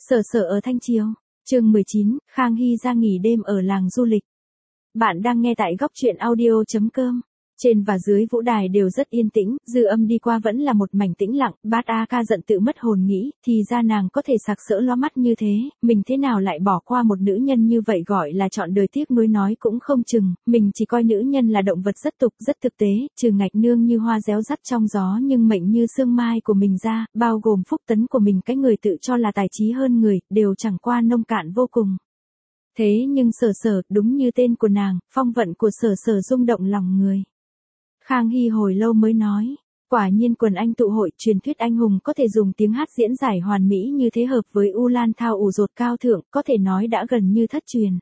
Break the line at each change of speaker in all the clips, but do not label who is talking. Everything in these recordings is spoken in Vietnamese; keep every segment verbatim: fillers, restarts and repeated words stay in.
Sở sở ở Thanh Chiêu, chương mười chín, Khang Hy ra nghỉ đêm ở làng du lịch. Bạn đang nghe tại góc truyện audio.com. Trên và dưới vũ đài đều rất yên tĩnh, dư âm đi qua vẫn là một mảnh tĩnh lặng, bát A ca giận tự mất hồn nghĩ, thì ra nàng có thể sặc sỡ loa mắt như thế, mình thế nào lại bỏ qua một nữ nhân như vậy gọi là chọn đời tiếc nuối nói cũng không chừng, mình chỉ coi nữ nhân là động vật rất tục, rất thực tế, trừ ngạch nương như hoa réo rắt trong gió nhưng mệnh như sương mai của mình ra, bao gồm phúc tấn của mình cái người tự cho là tài trí hơn người, đều chẳng qua nông cạn vô cùng. Thế nhưng sở sở, đúng như tên của nàng, phong vận của sở sở rung động lòng người. Khang Hy hồi lâu mới nói, quả nhiên quần anh tụ hội, truyền thuyết anh hùng có thể dùng tiếng hát diễn giải hoàn mỹ như thế hợp với U Lan Thao ủ rột cao thượng, có thể nói đã gần như thất truyền.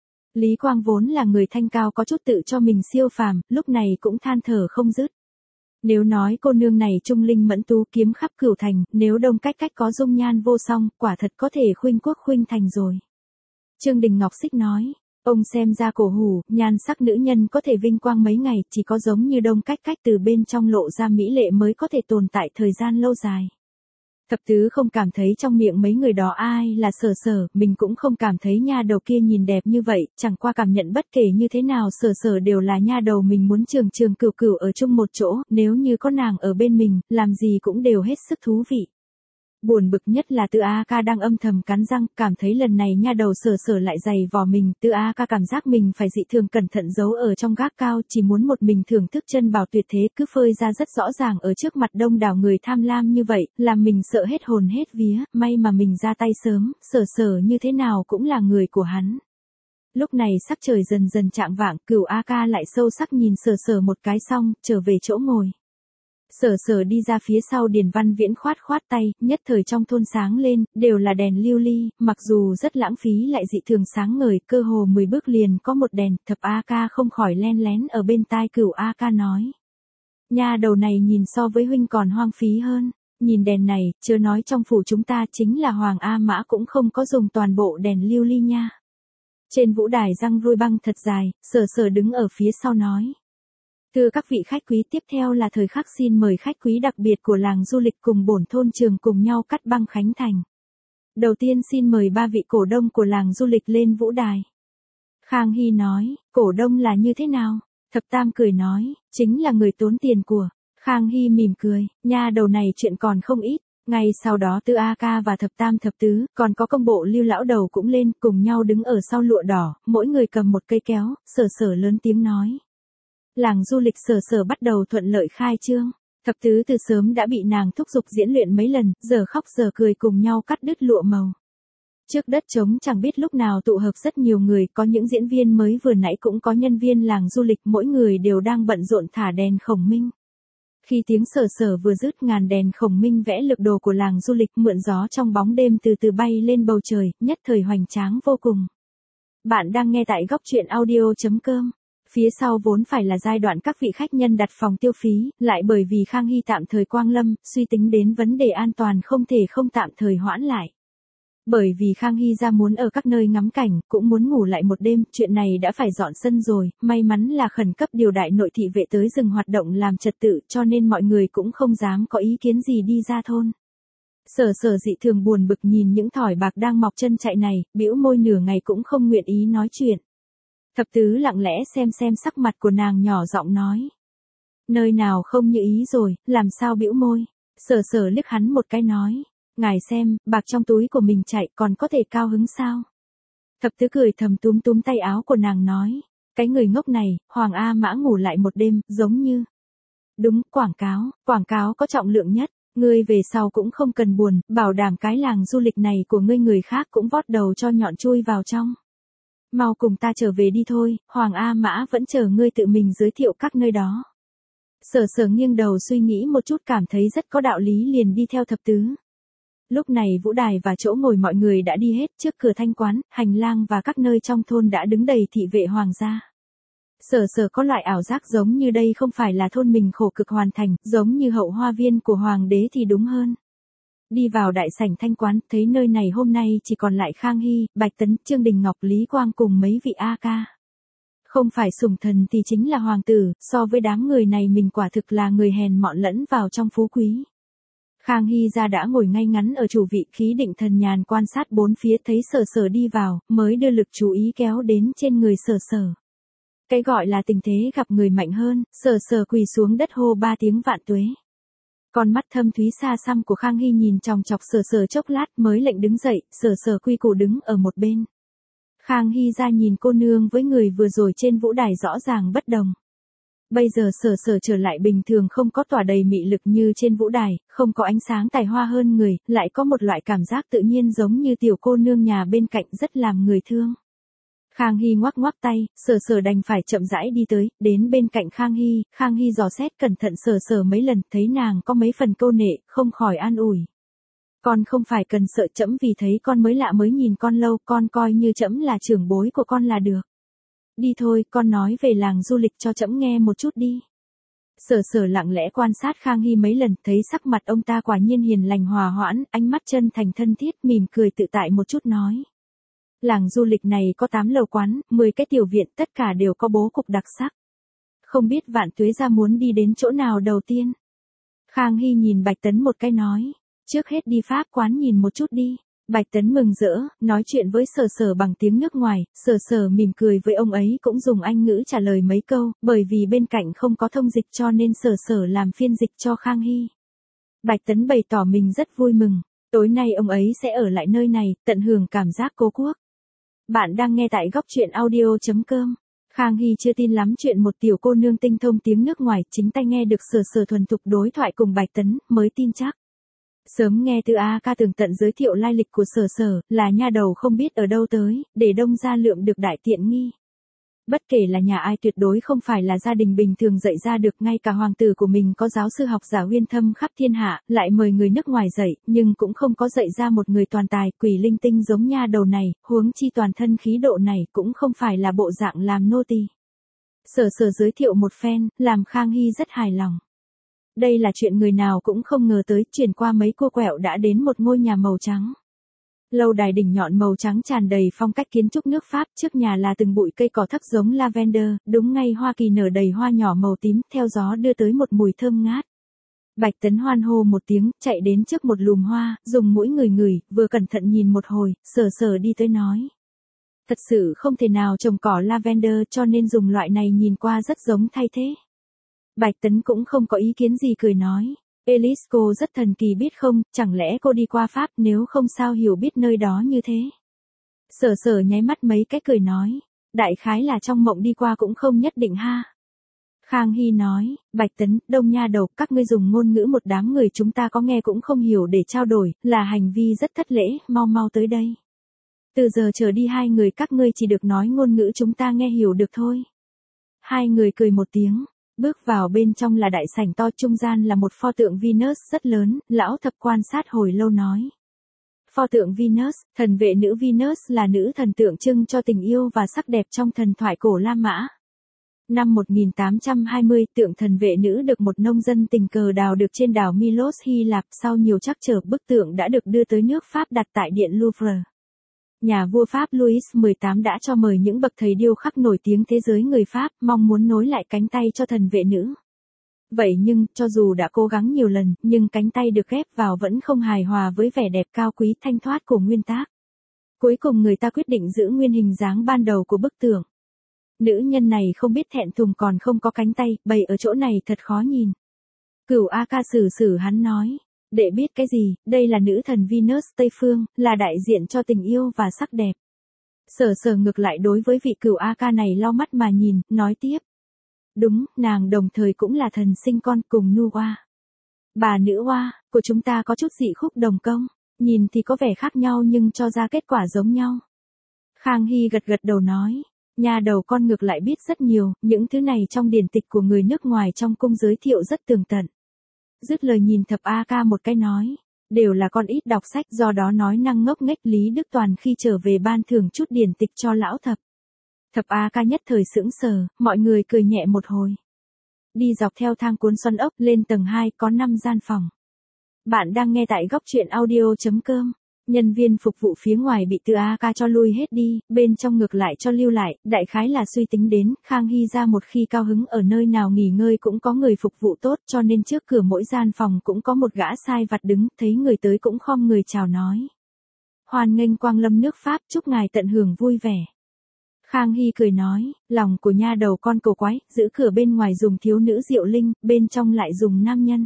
Lý Quang vốn là người thanh cao có chút tự cho mình siêu phàm, lúc này cũng than thở không dứt. Nếu nói cô nương này trung linh mẫn tú kiếm khắp cửu thành, nếu Đông Cách Cách có dung nhan vô song, quả thật có thể khuynh quốc khuynh thành rồi. Trương Đình Ngọc Xích nói. Ông xem ra cổ hủ, nhan sắc nữ nhân có thể vinh quang mấy ngày, chỉ có giống như Đông Cách Cách từ bên trong lộ ra mỹ lệ mới có thể tồn tại thời gian lâu dài. Thập tứ không cảm thấy trong miệng mấy người đó ai là sở sở, mình cũng không cảm thấy nha đầu kia nhìn đẹp như vậy, chẳng qua cảm nhận bất kể như thế nào sở sở đều là nha đầu mình muốn trường trường cửu cửu ở chung một chỗ, nếu như có nàng ở bên mình, làm gì cũng đều hết sức thú vị. Buồn bực nhất là Tư A Ca đang âm thầm cắn răng, cảm thấy lần này nha đầu sở sở lại giày vò mình, Tư A Ca cảm giác mình phải dị thường cẩn thận giấu ở trong gác cao, chỉ muốn một mình thưởng thức chân bảo tuyệt thế cứ phơi ra rất rõ ràng ở trước mặt đông đảo người tham lam như vậy, làm mình sợ hết hồn hết vía, may mà mình ra tay sớm, sở sở như thế nào cũng là người của hắn. Lúc này sắc trời dần dần chạng vạng, Cửu A Ca lại sâu sắc nhìn sở sở một cái xong, trở về chỗ ngồi. Sở sở đi ra phía sau Điền Văn Viễn khoát khoát tay, nhất thời trong thôn sáng lên, đều là đèn lưu ly, mặc dù rất lãng phí lại dị thường sáng ngời, cơ hồ mười bước liền có một đèn, Thập A Ca không khỏi len lén ở bên tai Cửu A Ca nói. Nha đầu này nhìn so với huynh còn hoang phí hơn, nhìn đèn này, chớ nói trong phủ chúng ta chính là Hoàng A Mã cũng không có dùng toàn bộ đèn lưu ly nha. Trên vũ đài răng rôi băng thật dài, sở sở đứng ở phía sau nói. Thưa các vị khách quý, tiếp theo là thời khắc xin mời khách quý đặc biệt của làng du lịch cùng bổn thôn trường cùng nhau cắt băng khánh thành. Đầu tiên xin mời ba vị cổ đông của làng du lịch lên vũ đài. Khang Hy nói, cổ đông là như thế nào? Thập Tam cười nói, chính là người tốn tiền của. Khang Hy mỉm cười, nha đầu này chuyện còn không ít. Ngay sau đó Tư A Ca và Thập Tam Thập Tứ, còn có công bộ Lưu lão đầu cũng lên, cùng nhau đứng ở sau lụa đỏ, mỗi người cầm một cây kéo, sở sở lớn tiếng nói. Làng du lịch sở sở bắt đầu thuận lợi khai trương. Thập tứ từ sớm đã bị nàng thúc giục diễn luyện mấy lần, giờ khóc giờ cười cùng nhau cắt đứt lụa màu. Trước đất trống chẳng biết lúc nào tụ hợp rất nhiều người, có những diễn viên mới vừa nãy cũng có nhân viên làng du lịch, mỗi người đều đang bận rộn thả đèn khổng minh. Khi tiếng sở sở vừa dứt, ngàn đèn khổng minh vẽ lực đồ của làng du lịch mượn gió trong bóng đêm từ từ bay lên bầu trời, nhất thời hoành tráng vô cùng. Bạn đang nghe tại góc truyện audio.com. Phía sau vốn phải là giai đoạn các vị khách nhân đặt phòng tiêu phí, lại bởi vì Khang Hy tạm thời quang lâm, suy tính đến vấn đề an toàn không thể không tạm thời hoãn lại. Bởi vì Khang Hy ra muốn ở các nơi ngắm cảnh, cũng muốn ngủ lại một đêm, chuyện này đã phải dọn sân rồi, may mắn là khẩn cấp điều đại nội thị vệ tới dừng hoạt động làm trật tự cho nên mọi người cũng không dám có ý kiến gì đi ra thôn. Sở sở dị thường buồn bực nhìn những thỏi bạc đang mọc chân chạy này, bĩu môi nửa ngày cũng không nguyện ý nói chuyện. Thập tứ lặng lẽ xem xem sắc mặt của nàng nhỏ giọng nói. Nơi nào không như ý rồi, làm sao bĩu môi. Sở sở liếc hắn một cái nói. Ngài xem, bạc trong túi của mình chạy còn có thể cao hứng sao. Thập tứ cười thầm túm túm tay áo của nàng nói. Cái người ngốc này, Hoàng A Mã ngủ lại một đêm, giống như. Đúng, quảng cáo, quảng cáo có trọng lượng nhất. Ngươi về sau cũng không cần buồn, bảo đảm cái làng du lịch này của ngươi người khác cũng vót đầu cho nhọn chui vào trong. Mau cùng ta trở về đi thôi, Hoàng A Mã vẫn chờ ngươi tự mình giới thiệu các nơi đó. Sở sở nghiêng đầu suy nghĩ một chút cảm thấy rất có đạo lý liền đi theo thập tứ. Lúc này vũ đài và chỗ ngồi mọi người đã đi hết, trước cửa thanh quán, hành lang và các nơi trong thôn đã đứng đầy thị vệ hoàng gia. Sở sở có loại ảo giác giống như đây không phải là thôn mình khổ cực hoàn thành, giống như hậu hoa viên của hoàng đế thì đúng hơn. Đi vào đại sảnh thanh quán, thấy nơi này hôm nay chỉ còn lại Khang Hy, Bạch Tấn, Trương Đình Ngọc, Lý Quang cùng mấy vị A Ca. Không phải sủng thần thì chính là hoàng tử, so với đám người này mình quả thực là người hèn mọn lẫn vào trong phú quý. Khang Hy ra đã ngồi ngay ngắn ở chủ vị, khí định thần nhàn quan sát bốn phía, thấy Sở Sở đi vào, mới đưa lực chú ý kéo đến trên người Sở Sở. Cái gọi là tình thế gặp người mạnh hơn, Sở Sở quỳ xuống đất hô ba tiếng vạn tuế. Con mắt thâm thúy xa xăm của Khang Hy nhìn chòng chọc Sở Sở chốc lát mới lệnh đứng dậy, Sở Sở quy củ đứng ở một bên. Khang Hy ra nhìn cô nương với người vừa rồi trên vũ đài rõ ràng bất đồng. Bây giờ Sở Sở trở lại bình thường, không có tỏa đầy mị lực như trên vũ đài, không có ánh sáng tài hoa hơn người, lại có một loại cảm giác tự nhiên giống như tiểu cô nương nhà bên cạnh, rất làm người thương. Khang Hy ngoắc ngoắc tay, Sở Sở đành phải chậm rãi đi tới, đến bên cạnh Khang Hy, Khang Hy dò xét cẩn thận Sở Sở mấy lần, thấy nàng có mấy phần câu nệ, không khỏi an ủi. Con không phải cần sợ, trẫm vì thấy con mới lạ mới nhìn con lâu, con coi như trẫm là trưởng bối của con là được. Đi thôi, con nói về làng du lịch cho trẫm nghe một chút đi. Sở Sở lặng lẽ quan sát Khang Hy mấy lần, thấy sắc mặt ông ta quả nhiên hiền lành hòa hoãn, ánh mắt chân thành thân thiết, mỉm cười tự tại một chút nói. Làng du lịch này có tám lầu quán, mười cái tiểu viện, tất cả đều có bố cục đặc sắc. Không biết Vạn Tuế gia muốn đi đến chỗ nào đầu tiên? Khang Hy nhìn Bạch Tấn một cái nói. Trước hết đi Pháp quán nhìn một chút đi. Bạch Tấn mừng rỡ, nói chuyện với Sở Sở bằng tiếng nước ngoài, Sở Sở mỉm cười với ông ấy cũng dùng Anh ngữ trả lời mấy câu, bởi vì bên cạnh không có thông dịch cho nên Sở Sở làm phiên dịch cho Khang Hy. Bạch Tấn bày tỏ mình rất vui mừng, tối nay ông ấy sẽ ở lại nơi này, tận hưởng cảm giác cố quốc. Bạn đang nghe tại góc truyện audio chấm com. Khang Hy chưa tin lắm chuyện một tiểu cô nương tinh thông tiếng nước ngoài, chính tay nghe được Sở Sở thuần thục đối thoại cùng Bạch Tấn, mới tin chắc. Sớm nghe từ A ca tường tận giới thiệu lai lịch của Sở Sở, là nha đầu không biết ở đâu tới, để đông gia lượm được đại tiện nghi. Bất kể là nhà ai tuyệt đối không phải là gia đình bình thường dạy ra được, ngay cả hoàng tử của mình có giáo sư học giả uyên thâm khắp thiên hạ, lại mời người nước ngoài dạy, nhưng cũng không có dạy ra một người toàn tài, quỷ linh tinh giống nha đầu này, huống chi toàn thân khí độ này cũng không phải là bộ dạng làm nô tỳ. Sở Sở giới thiệu một phen, làm Khang Hy rất hài lòng. Đây là chuyện người nào cũng không ngờ tới, chuyển qua mấy cua quẹo đã đến một ngôi nhà màu trắng. Lâu đài đỉnh nhọn màu trắng tràn đầy phong cách kiến trúc nước Pháp, trước nhà là từng bụi cây cỏ thấp giống lavender, đúng ngay Hoa Kỳ nở đầy hoa nhỏ màu tím, theo gió đưa tới một mùi thơm ngát. Bạch Tấn hoan hô một tiếng, chạy đến trước một lùm hoa, dùng mũi ngửi ngửi, vừa cẩn thận nhìn một hồi, Sở Sở đi tới nói. Thật sự không thể nào trồng cỏ lavender cho nên dùng loại này nhìn qua rất giống thay thế. Bạch Tấn cũng không có ý kiến gì cười nói. Elise cô rất thần kỳ biết không, chẳng lẽ cô đi qua Pháp, nếu không sao hiểu biết nơi đó như thế. Sở Sở nháy mắt mấy cái cười nói. Đại khái là trong mộng đi qua cũng không nhất định ha. Khang Hy nói, Bạch Tấn, đông nha đầu, các ngươi dùng ngôn ngữ một đám người chúng ta có nghe cũng không hiểu để trao đổi, là hành vi rất thất lễ, mau mau tới đây. Từ giờ trở đi hai người các ngươi chỉ được nói ngôn ngữ chúng ta nghe hiểu được thôi. Hai người cười một tiếng. Bước vào bên trong là đại sảnh to, trung gian là một pho tượng Venus rất lớn, lão thập quan sát hồi lâu nói. Pho tượng Venus, thần vệ nữ Venus là nữ thần tượng trưng cho tình yêu và sắc đẹp trong thần thoại cổ La Mã. Năm một nghìn tám trăm hai mươi, tượng thần vệ nữ được một nông dân tình cờ đào được trên đảo Milos, Hy Lạp, sau nhiều trắc trở bức tượng đã được đưa tới nước Pháp đặt tại Điện Louvre. Nhà vua Pháp Louis mười tám đã cho mời những bậc thầy điêu khắc nổi tiếng thế giới người Pháp, mong muốn nối lại cánh tay cho thần vệ nữ. Vậy nhưng, cho dù đã cố gắng nhiều lần, nhưng cánh tay được ghép vào vẫn không hài hòa với vẻ đẹp cao quý thanh thoát của nguyên tác. Cuối cùng người ta quyết định giữ nguyên hình dáng ban đầu của bức tượng. Nữ nhân này không biết thẹn thùng còn không có cánh tay, bày ở chỗ này thật khó nhìn. Cửu A ca xử xử hắn nói. Để biết cái gì, đây là nữ thần Venus Tây Phương, là đại diện cho tình yêu và sắc đẹp. Sở Sở ngược lại đối với vị cửu A ca này lau mắt mà nhìn, nói tiếp. Đúng, nàng đồng thời cũng là thần sinh con cùng Nu Oa. Bà nữ Oa, của chúng ta có chút dị khúc đồng công, nhìn thì có vẻ khác nhau nhưng cho ra kết quả giống nhau. Khang Hy gật gật đầu nói, nhà đầu con ngược lại biết rất nhiều, những thứ này trong điển tịch của người nước ngoài trong cung giới thiệu rất tường tận. Dứt lời nhìn thập A ca một cái nói, đều là con ít đọc sách do đó nói năng ngốc nghếch. Lý Đức Toàn khi trở về ban thưởng chút điển tịch cho lão thập. Thập A ca nhất thời sững sờ, mọi người cười nhẹ một hồi. Đi dọc theo thang cuốn xoắn ốc lên tầng hai có năm gian phòng. Bạn đang nghe tại góc truyện audio chấm com. Nhân viên phục vụ phía ngoài bị Từ A Ca cho lui hết đi, bên trong ngược lại cho lưu lại, đại khái là suy tính đến, Khang Hy ra một khi cao hứng ở nơi nào nghỉ ngơi cũng có người phục vụ tốt, cho nên trước cửa mỗi gian phòng cũng có một gã sai vặt đứng, thấy người tới cũng khom người chào nói. Hoan nghênh quang lâm nước Pháp, chúc ngài tận hưởng vui vẻ. Khang Hy cười nói, lòng của nha đầu con cổ quái, giữ cửa bên ngoài dùng thiếu nữ Diệu Linh, bên trong lại dùng nam nhân.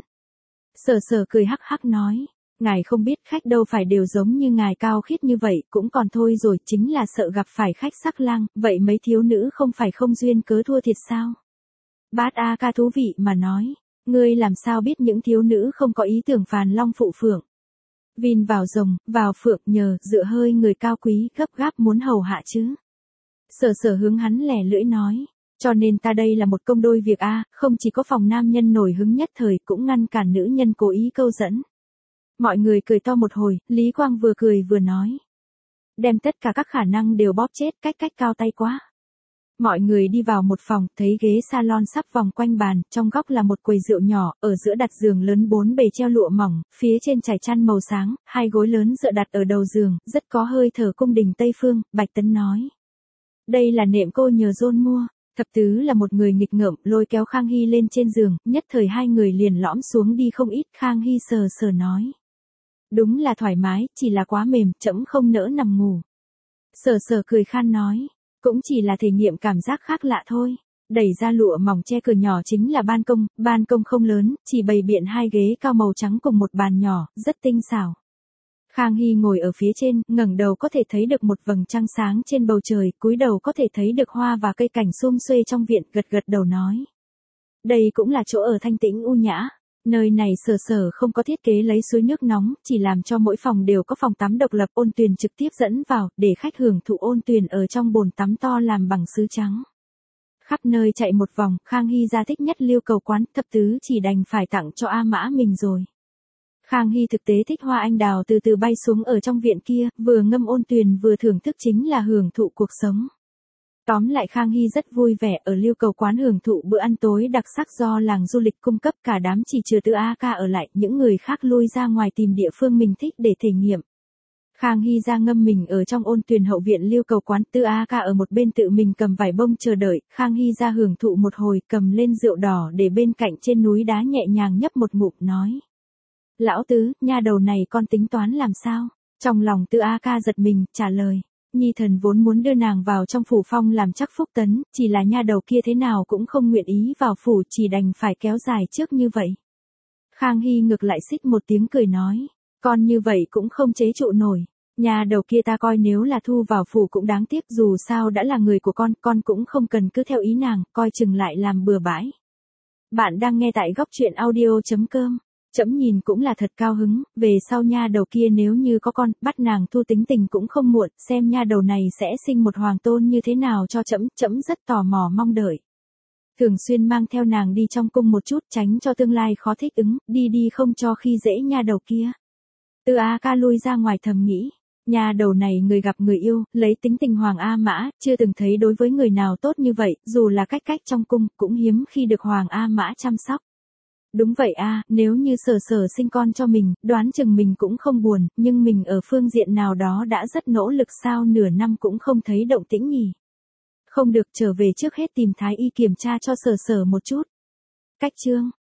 Sở Sở cười hắc hắc nói. Ngài không biết khách đâu phải đều giống như ngài cao khiết như vậy, cũng còn thôi rồi, chính là sợ gặp phải khách sắc lang, vậy mấy thiếu nữ không phải không duyên cớ thua thiệt sao? Bát A Ca thú vị mà nói, ngươi làm sao biết những thiếu nữ không có ý tưởng phàn long phụ phượng? Vin vào rồng, vào phượng nhờ, dựa hơi người cao quý, gấp gáp muốn hầu hạ chứ. Sở Sở hướng hắn lẻ lưỡi nói, cho nên ta đây là một công đôi việc a, không chỉ có phòng nam nhân nổi hứng nhất thời cũng ngăn cản nữ nhân cố ý câu dẫn. Mọi người cười to một hồi, Lý Quang vừa cười vừa nói. Đem tất cả các khả năng đều bóp chết, cách cách cao tay quá. Mọi người đi vào một phòng, thấy ghế salon sắp vòng quanh bàn, trong góc là một quầy rượu nhỏ, ở giữa đặt giường lớn bốn bề treo lụa mỏng, phía trên trải chăn màu sáng, hai gối lớn dựa đặt ở đầu giường, rất có hơi thở cung đình Tây Phương, Bạch Tấn nói. Đây là nệm cô nhờ John mua. Thập tứ là một người nghịch ngợm, lôi kéo Khang Hy lên trên giường, nhất thời hai người liền lõm xuống đi không ít, Khang Hy sờ sờ nói. Đúng là thoải mái, chỉ là quá mềm, trẫm không nỡ nằm ngủ. Sở Sở cười khan nói, cũng chỉ là thể nghiệm cảm giác khác lạ thôi. Đẩy ra lụa mỏng che cửa nhỏ chính là ban công, ban công không lớn, chỉ bày biện hai ghế cao màu trắng cùng một bàn nhỏ, rất tinh xảo. Khang Hy ngồi ở phía trên, ngẩng đầu có thể thấy được một vầng trăng sáng trên bầu trời, cúi đầu có thể thấy được hoa và cây cảnh sum xuê trong viện, gật gật đầu nói. Đây cũng là chỗ ở thanh tĩnh u nhã. Nơi này Sở Sở không có thiết kế lấy suối nước nóng, chỉ làm cho mỗi phòng đều có phòng tắm độc lập, ôn tuyền trực tiếp dẫn vào, để khách hưởng thụ ôn tuyền ở trong bồn tắm to làm bằng sứ trắng. Khắp nơi chạy một vòng, Khang Hy ra thích nhất Liêu Cầu quán, thập tứ chỉ đành phải tặng cho A Mã mình rồi. Khang Hy thực tế thích hoa anh đào từ từ bay xuống ở trong viện kia, vừa ngâm ôn tuyền vừa thưởng thức chính là hưởng thụ cuộc sống. Tóm lại Khang Hy rất vui vẻ ở Liêu Cầu quán hưởng thụ bữa ăn tối đặc sắc do làng du lịch cung cấp, cả đám chỉ trừ Từ A Ca ở lại, những người khác lui ra ngoài tìm địa phương mình thích để thể nghiệm. Khang Hy ra ngâm mình ở trong ôn tuyền hậu viện Liêu Cầu quán, Từ A Ca ở một bên tự mình cầm vải bông chờ đợi, Khang Hy ra hưởng thụ một hồi, cầm lên rượu đỏ để bên cạnh trên núi đá nhẹ nhàng nhấp một ngụm nói. Lão Tứ, nha đầu này con tính toán làm sao? Trong lòng Từ A Ca giật mình, trả lời. Nhi thần vốn muốn đưa nàng vào trong phủ phong làm chắc phúc tấn, chỉ là nha đầu kia thế nào cũng không nguyện ý vào phủ, chỉ đành phải kéo dài trước như vậy. Khang Hy ngược lại xích một tiếng cười nói, con như vậy cũng không chế trụ nổi. Nha đầu kia ta coi nếu là thu vào phủ cũng đáng tiếc, dù sao đã là người của con, con cũng không cần cứ theo ý nàng, coi chừng lại làm bừa bãi. Bạn đang nghe tại góc truyện audio chấm com. Trẫm nhìn cũng là thật cao hứng, về sau nha đầu kia nếu như có con, bắt nàng thu tính tình cũng không muộn, xem nha đầu này sẽ sinh một hoàng tôn như thế nào cho trẫm, trẫm rất tò mò mong đợi. Thường xuyên mang theo nàng đi trong cung một chút, tránh cho tương lai khó thích ứng, đi đi không cho khi dễ nha đầu kia. Từ A Ca lui ra ngoài thầm nghĩ, nha đầu này người gặp người yêu, lấy tính tình Hoàng A Mã, chưa từng thấy đối với người nào tốt như vậy, dù là cách cách trong cung, cũng hiếm khi được Hoàng A Mã chăm sóc. Đúng vậy a, nếu như Sở Sở sinh con cho mình, đoán chừng mình cũng không buồn, nhưng mình ở phương diện nào đó đã rất nỗ lực sao nửa năm cũng không thấy động tĩnh nhỉ. Không được, trở về trước hết tìm Thái Y kiểm tra cho Sở Sở một chút. Cách chương